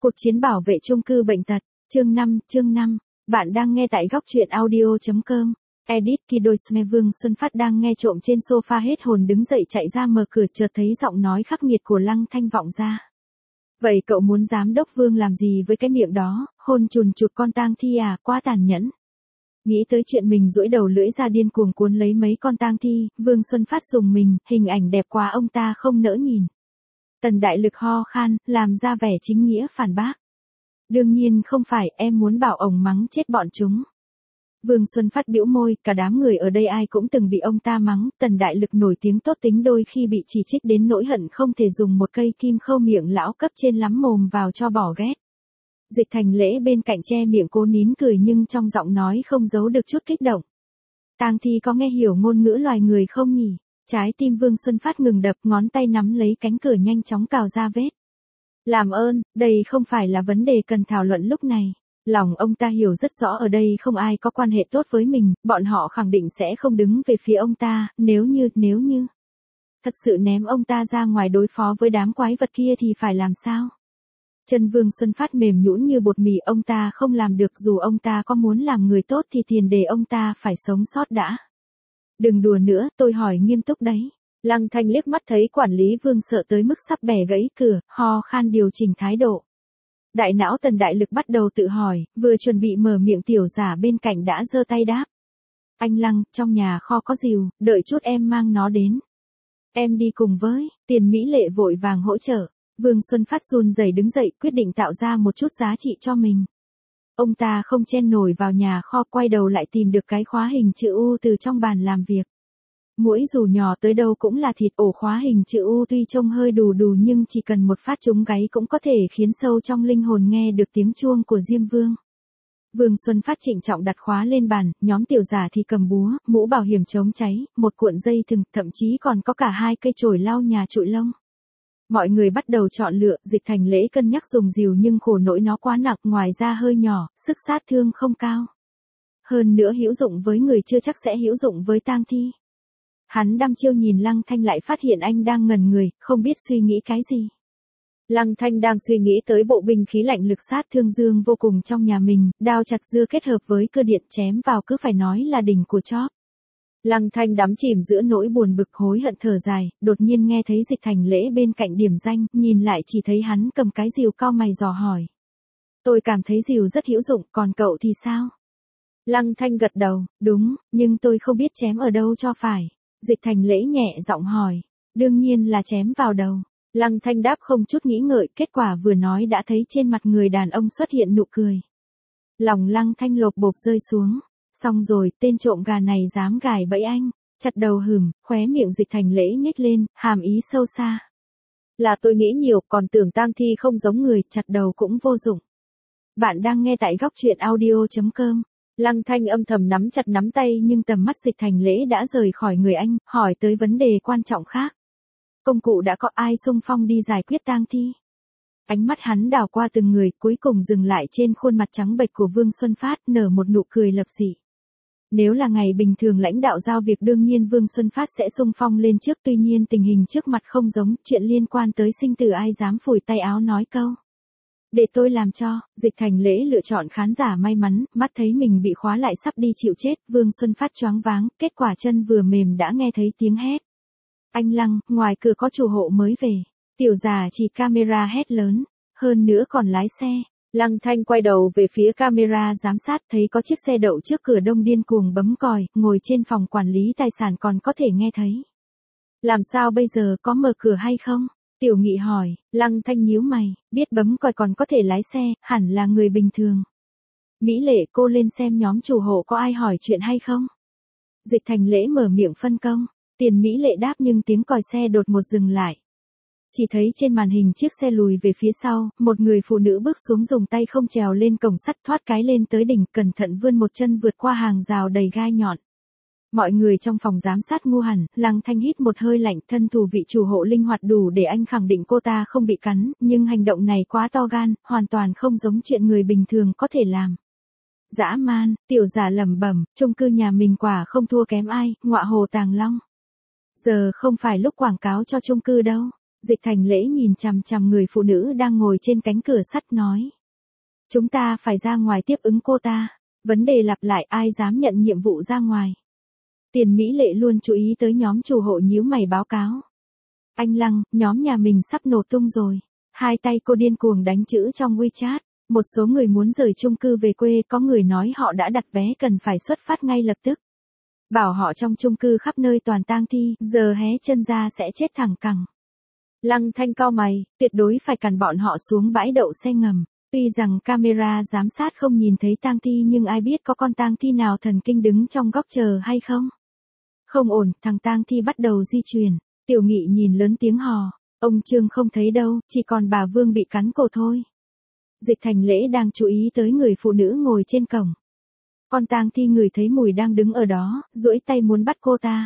Cuộc chiến bảo vệ chung cư bệnh tật. Chương 5. Bạn đang nghe tại góc truyện audio.com. Edit Kidosme. Vương Xuân Phát đang nghe trộm trên sofa hết hồn đứng dậy chạy ra mở cửa, chợt thấy giọng nói khắc nghiệt của Lăng Thanh vọng ra. Vậy cậu muốn giám đốc Vương làm gì với cái miệng đó, hôn chùn chụt con tang thi à, quá tàn nhẫn. Nghĩ tới chuyện mình duỗi đầu lưỡi ra điên cuồng cuốn lấy mấy con tang thi, Vương Xuân Phát dùng mình, hình ảnh đẹp quá ông ta không nỡ nhìn. Tần Đại Lực ho khan, làm ra vẻ chính nghĩa phản bác. Đương nhiên không phải, em muốn bảo ổng mắng chết bọn chúng. Vương Xuân Phát bĩu môi, cả đám người ở đây ai cũng từng bị ông ta mắng, Tần Đại Lực nổi tiếng tốt tính đôi khi bị chỉ trích đến nỗi hận không thể dùng một cây kim khâu miệng lão cấp trên lắm mồm vào cho bỏ ghét. Dịch Thành Lễ bên cạnh che miệng cố nín cười nhưng trong giọng nói không giấu được chút kích động. Tang thi có nghe hiểu ngôn ngữ loài người không nhỉ? Trái tim Vương Xuân Phát ngừng đập, ngón tay nắm lấy cánh cửa nhanh chóng cào ra vết. Làm ơn, đây không phải là vấn đề cần thảo luận lúc này. Lòng ông ta hiểu rất rõ ở đây không ai có quan hệ tốt với mình, bọn họ khẳng định sẽ không đứng về phía ông ta, nếu như thật sự ném ông ta ra ngoài đối phó với đám quái vật kia thì phải làm sao? Chân Vương Xuân Phát mềm nhũn như bột mì, ông ta không làm được, dù ông ta có muốn làm người tốt thì tiền đề ông ta phải sống sót đã. Đừng đùa nữa, tôi hỏi nghiêm túc đấy. Lăng Thanh liếc mắt thấy quản lý Vương sợ tới mức sắp bẻ gãy cửa, ho khan điều chỉnh thái độ. Đại não Tần Đại Lực bắt đầu tự hỏi, vừa chuẩn bị mở miệng tiểu giả bên cạnh đã giơ tay đáp. Anh Lăng, trong nhà kho có rìu, đợi chút em mang nó đến. Em đi cùng với. Tiền Mỹ Lệ vội vàng hỗ trợ. Vương Xuân Phát run rẩy đứng dậy, quyết định tạo ra một chút giá trị cho mình. Ông ta không chen nổi vào nhà kho, quay đầu lại tìm được cái khóa hình chữ U từ trong bàn làm việc. Muỗi dù nhỏ tới đâu cũng là thịt, ổ khóa hình chữ U tuy trông hơi đù đù nhưng chỉ cần một phát trúng gáy cũng có thể khiến sâu trong linh hồn nghe được tiếng chuông của Diêm Vương. Vương Xuân Phát trịnh trọng đặt khóa lên bàn, nhóm tiểu giả thì cầm búa, mũ bảo hiểm chống cháy, một cuộn dây thừng, thậm chí còn có cả 2 cây chổi lau nhà trụi lông. Mọi người bắt đầu chọn lựa, Dịch Thành Lễ cân nhắc dùng rìu nhưng khổ nỗi nó quá nặng, ngoài ra hơi nhỏ, sức sát thương không cao. Hơn nữa hữu dụng với người chưa chắc sẽ hữu dụng với tang thi. Hắn đăm chiêu nhìn Lăng Thanh lại phát hiện anh đang ngẩn người, không biết suy nghĩ cái gì. Lăng Thanh đang suy nghĩ tới bộ binh khí lạnh lực sát thương dương vô cùng trong nhà mình, đao chặt dưa kết hợp với cơ điện chém vào cứ phải nói là đỉnh của chóp. Lăng Thanh đắm chìm giữa nỗi buồn bực hối hận thở dài, đột nhiên nghe thấy Dịch Thành Lễ bên cạnh điểm danh, nhìn lại chỉ thấy hắn cầm cái rìu, cau mày dò hỏi. Tôi cảm thấy rìu rất hữu dụng, còn cậu thì sao? Lăng Thanh gật đầu, đúng, nhưng tôi không biết chém ở đâu cho phải. Dịch Thành Lễ nhẹ giọng hỏi, đương nhiên là chém vào đầu. Lăng Thanh đáp không chút nghĩ ngợi, kết quả vừa nói đã thấy trên mặt người đàn ông xuất hiện nụ cười. Lòng Lăng Thanh lột bột rơi xuống. Xong rồi, tên trộm gà này dám gài bẫy anh. Chặt đầu hửm, khóe miệng Dịch Thành Lễ nhếch lên, hàm ý sâu xa. Là tôi nghĩ nhiều, còn tưởng tang thi không giống người, chặt đầu cũng vô dụng. Bạn đang nghe tại góc truyện audio.com. Lăng Thanh âm thầm nắm chặt nắm tay nhưng tầm mắt Dịch Thành Lễ đã rời khỏi người anh, hỏi tới vấn đề quan trọng khác. Công cụ đã có, ai xung phong đi giải quyết tang thi? Ánh mắt hắn đảo qua từng người, cuối cùng dừng lại trên khuôn mặt trắng bệch của Vương Xuân Phát, nở một nụ cười lập dị. Nếu là ngày bình thường lãnh đạo giao việc đương nhiên Vương Xuân Phát sẽ xung phong lên trước, tuy nhiên tình hình trước mặt không giống, chuyện liên quan tới sinh tử ai dám phủi tay áo nói câu. Để tôi làm cho. Dịch Thành Lễ lựa chọn khán giả may mắn, mắt thấy mình bị khóa lại sắp đi chịu chết, Vương Xuân Phát choáng váng, kết quả chân vừa mềm đã nghe thấy tiếng hét. Anh Lăng, ngoài cửa có chủ hộ mới về. Tiểu già chỉ camera hét lớn, hơn nữa còn lái xe. Lăng Thanh quay đầu về phía camera giám sát, thấy có chiếc xe đậu trước cửa đông điên cuồng bấm còi, ngồi trên phòng quản lý tài sản còn có thể nghe thấy. Làm sao bây giờ, có mở cửa hay không? Tiểu Nghị hỏi. Lăng Thanh nhíu mày, biết bấm còi còn có thể lái xe, hẳn là người bình thường. Mỹ Lệ, cô lên xem nhóm chủ hộ có ai hỏi chuyện hay không? Dịch Thành Lễ mở miệng phân công. Tiền Mỹ Lệ đáp nhưng tiếng còi xe đột ngột dừng lại. Chỉ thấy trên màn hình chiếc xe lùi về phía sau, một người phụ nữ bước xuống dùng tay không trèo lên cổng sắt, thoát cái lên tới đỉnh, cẩn thận vươn một chân vượt qua hàng rào đầy gai nhọn. Mọi người trong phòng giám sát ngu hẳn, Lăng Thanh hít một hơi lạnh, thân thủ vị chủ hộ linh hoạt đủ để anh khẳng định cô ta không bị cắn, nhưng hành động này quá to gan, hoàn toàn không giống chuyện người bình thường có thể làm. Dã man, tiểu giả lẩm bẩm, chung cư nhà mình quả không thua kém ai, ngọa hồ Tàng Long. Giờ không phải lúc quảng cáo cho chung cư đâu. Dịch Thành Lễ nhìn chằm chằm người phụ nữ đang ngồi trên cánh cửa sắt nói. Chúng ta phải ra ngoài tiếp ứng cô ta. Vấn đề lặp lại, ai dám nhận nhiệm vụ ra ngoài. Tiền Mỹ Lệ luôn chú ý tới nhóm chủ hộ nhíu mày báo cáo. Anh Lăng, nhóm nhà mình sắp nổ tung rồi. Hai tay cô điên cuồng đánh chữ trong WeChat. Một số người muốn rời chung cư về quê, có người nói họ đã đặt vé cần phải xuất phát ngay lập tức. Bảo họ trong chung cư khắp nơi toàn tang thi, giờ hé chân ra sẽ chết thẳng cẳng. Lăng Thanh cau mày, tuyệt đối phải cản bọn họ xuống bãi đậu xe ngầm. Tuy rằng camera giám sát không nhìn thấy tang thi nhưng ai biết có con tang thi nào thần kinh đứng trong góc chờ hay không. Không ổn, thằng tang thi bắt đầu di chuyển. Tiểu Nghị nhìn lớn tiếng hò. Ông Trương không thấy đâu, chỉ còn bà Vương bị cắn cổ thôi. Dịch Thành Lễ đang chú ý tới người phụ nữ ngồi trên cổng. Con tang thi ngửi thấy mùi đang đứng ở đó, duỗi tay muốn bắt cô ta.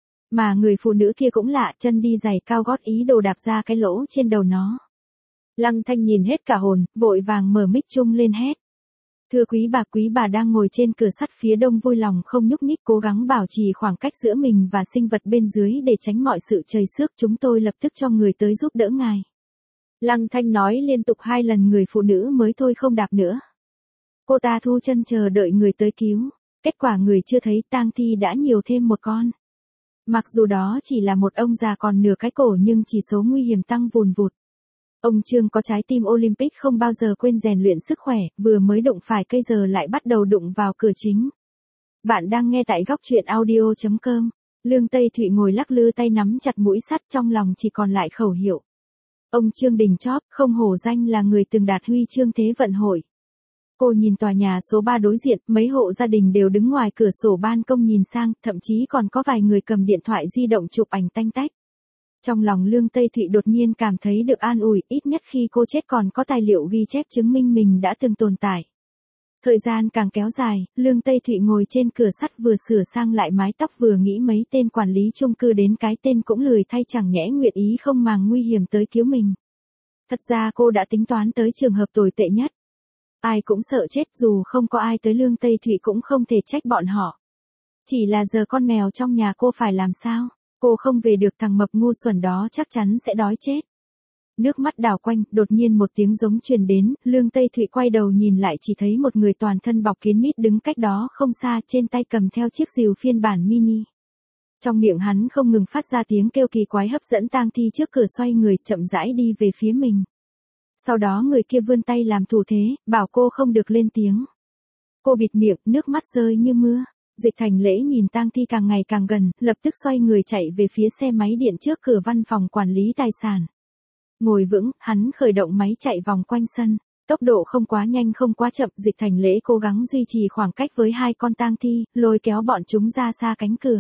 Mà người phụ nữ kia cũng lạ, chân đi giày cao gót ý đồ đạp ra cái lỗ trên đầu nó. Lăng Thanh nhìn hết cả hồn, vội vàng mở mic chung lên hét. Thưa quý bà đang ngồi trên cửa sắt phía đông vui lòng không nhúc nhích, cố gắng bảo trì khoảng cách giữa mình và sinh vật bên dưới để tránh mọi sự trầy xước, chúng tôi lập tức cho người tới giúp đỡ ngài. Lăng Thanh nói liên tục 2 lần, người phụ nữ mới thôi không đạp nữa. Cô ta thu chân chờ đợi người tới cứu. Kết quả người chưa thấy, tang thi đã nhiều thêm một con. Mặc dù đó chỉ là một ông già còn nửa cái cổ nhưng chỉ số nguy hiểm tăng vùn vụt. Ông Trương có trái tim Olympic không bao giờ quên rèn luyện sức khỏe, vừa mới đụng phải cây giờ lại bắt đầu đụng vào cửa chính. Bạn đang nghe tại góc truyện audio.com. Lương Tây Thụy ngồi lắc lư tay nắm chặt mũi sắt, trong lòng chỉ còn lại khẩu hiệu. Ông Trương đỉnh chóp, không hổ danh là người từng đạt huy chương Thế vận hội. Cô nhìn tòa nhà số 3 đối diện, mấy hộ gia đình đều đứng ngoài cửa sổ ban công nhìn sang, thậm chí còn có vài người cầm điện thoại di động chụp ảnh tanh tách. Trong lòng Lương Tây Thụy đột nhiên cảm thấy được an ủi, ít nhất khi cô chết còn có tài liệu ghi chép chứng minh mình đã từng tồn tại. Thời gian càng kéo dài, Lương Tây Thụy ngồi trên cửa sắt vừa sửa sang lại mái tóc vừa nghĩ mấy tên quản lý chung cư đến cái tên cũng lười thay, chẳng nhẽ nguyện ý không màng nguy hiểm tới cứu mình. Thật ra cô đã tính toán tới trường hợp tồi tệ nhất. Ai cũng sợ chết, dù không có ai tới Lương Tây Thụy cũng không thể trách bọn họ. Chỉ là giờ con mèo trong nhà cô phải làm sao? Cô không về được, thằng mập ngu xuẩn đó chắc chắn sẽ đói chết. Nước mắt đảo quanh, đột nhiên một tiếng giống truyền đến, Lương Tây Thụy quay đầu nhìn lại chỉ thấy một người toàn thân bọc kín mít đứng cách đó không xa, trên tay cầm theo chiếc rìu phiên bản mini. Trong miệng hắn không ngừng phát ra tiếng kêu kỳ quái hấp dẫn tang thi trước cửa, xoay người chậm rãi đi về phía mình. Sau đó người kia vươn tay làm thủ thế, bảo cô không được lên tiếng. Cô bịt miệng, nước mắt rơi như mưa. Dịch Thành Lễ nhìn tang thi càng ngày càng gần, lập tức xoay người chạy về phía xe máy điện trước cửa văn phòng quản lý tài sản. Ngồi vững, hắn khởi động máy chạy vòng quanh sân. Tốc độ không quá nhanh không quá chậm, Dịch Thành Lễ cố gắng duy trì khoảng cách với 2 con tang thi, lôi kéo bọn chúng ra xa cánh cửa.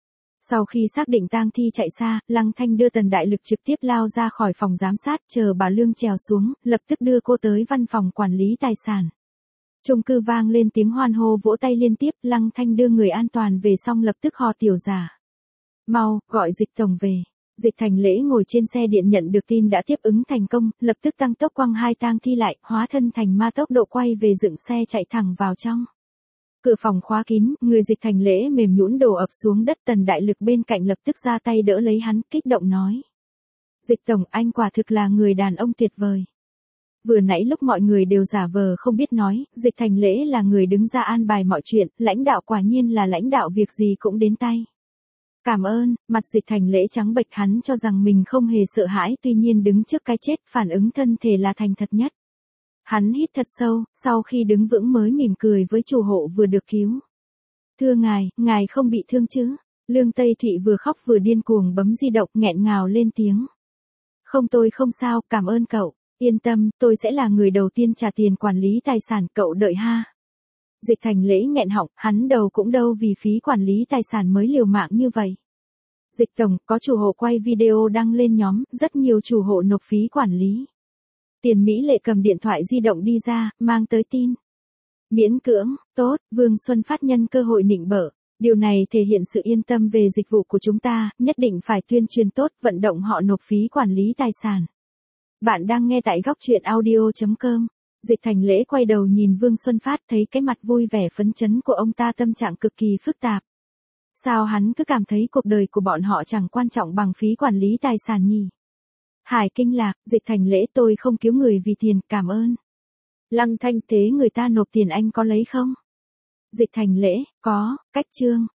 Sau khi xác định tang thi chạy xa, Lăng Thanh đưa Tần Đại Lực trực tiếp lao ra khỏi phòng giám sát, chờ bà Lương trèo xuống, lập tức đưa cô tới văn phòng quản lý tài sản. Chung cư vang lên tiếng hoan hô vỗ tay liên tiếp, Lăng Thanh đưa người an toàn về xong lập tức hò tiểu giả. Mau, gọi Dịch tổng về. Dịch Thành Lễ ngồi trên xe điện nhận được tin đã tiếp ứng thành công, lập tức tăng tốc quăng 2 tang thi lại, hóa thân thành ma tốc độ quay về dựng xe chạy thẳng vào trong. Cửa phòng khóa kín, người Dịch Thành Lễ mềm nhũn đổ ập xuống đất, Tần Đại Lực bên cạnh lập tức ra tay đỡ lấy hắn, kích động nói. Dịch tổng, anh quả thực là người đàn ông tuyệt vời. Vừa nãy lúc mọi người đều giả vờ không biết nói, Dịch Thành Lễ là người đứng ra an bài mọi chuyện, lãnh đạo quả nhiên là lãnh đạo, việc gì cũng đến tay. Cảm ơn, mặt Dịch Thành Lễ trắng bệch, hắn cho rằng mình không hề sợ hãi, tuy nhiên đứng trước cái chết, phản ứng thân thể là thành thật nhất. Hắn hít thật sâu, sau khi đứng vững mới mỉm cười với chủ hộ vừa được cứu. Thưa ngài không bị thương chứ? Lương Tây Thụy vừa khóc vừa điên cuồng bấm di động, nghẹn ngào lên tiếng. Không, tôi không sao, cảm ơn cậu. Yên tâm, tôi sẽ là người đầu tiên trả tiền quản lý tài sản, cậu đợi ha. Dịch Thành Lễ nghẹn họng, hắn đầu cũng đâu vì phí quản lý tài sản mới liều mạng như vậy. Dịch tổng, có chủ hộ quay video đăng lên nhóm, rất nhiều chủ hộ nộp phí quản lý. Tiền Mỹ Lệ cầm điện thoại di động đi ra, mang tới tin. Miễn cưỡng, tốt, Vương Xuân Phát nhân cơ hội nịnh bợ. Điều này thể hiện sự yên tâm về dịch vụ của chúng ta, nhất định phải tuyên truyền tốt, vận động họ nộp phí quản lý tài sản. Bạn đang nghe tại góc truyện audio.com. Dịch Thành Lễ quay đầu nhìn Vương Xuân Phát, thấy cái mặt vui vẻ phấn chấn của ông ta, tâm trạng cực kỳ phức tạp. Sao hắn cứ cảm thấy cuộc đời của bọn họ chẳng quan trọng bằng phí quản lý tài sản nhỉ? Hải kinh lạc, Dịch Thành Lễ tôi không cứu người vì tiền, cảm ơn. Lăng Thanh thế người ta nộp tiền anh có lấy không? Dịch Thành Lễ, có, cách chương.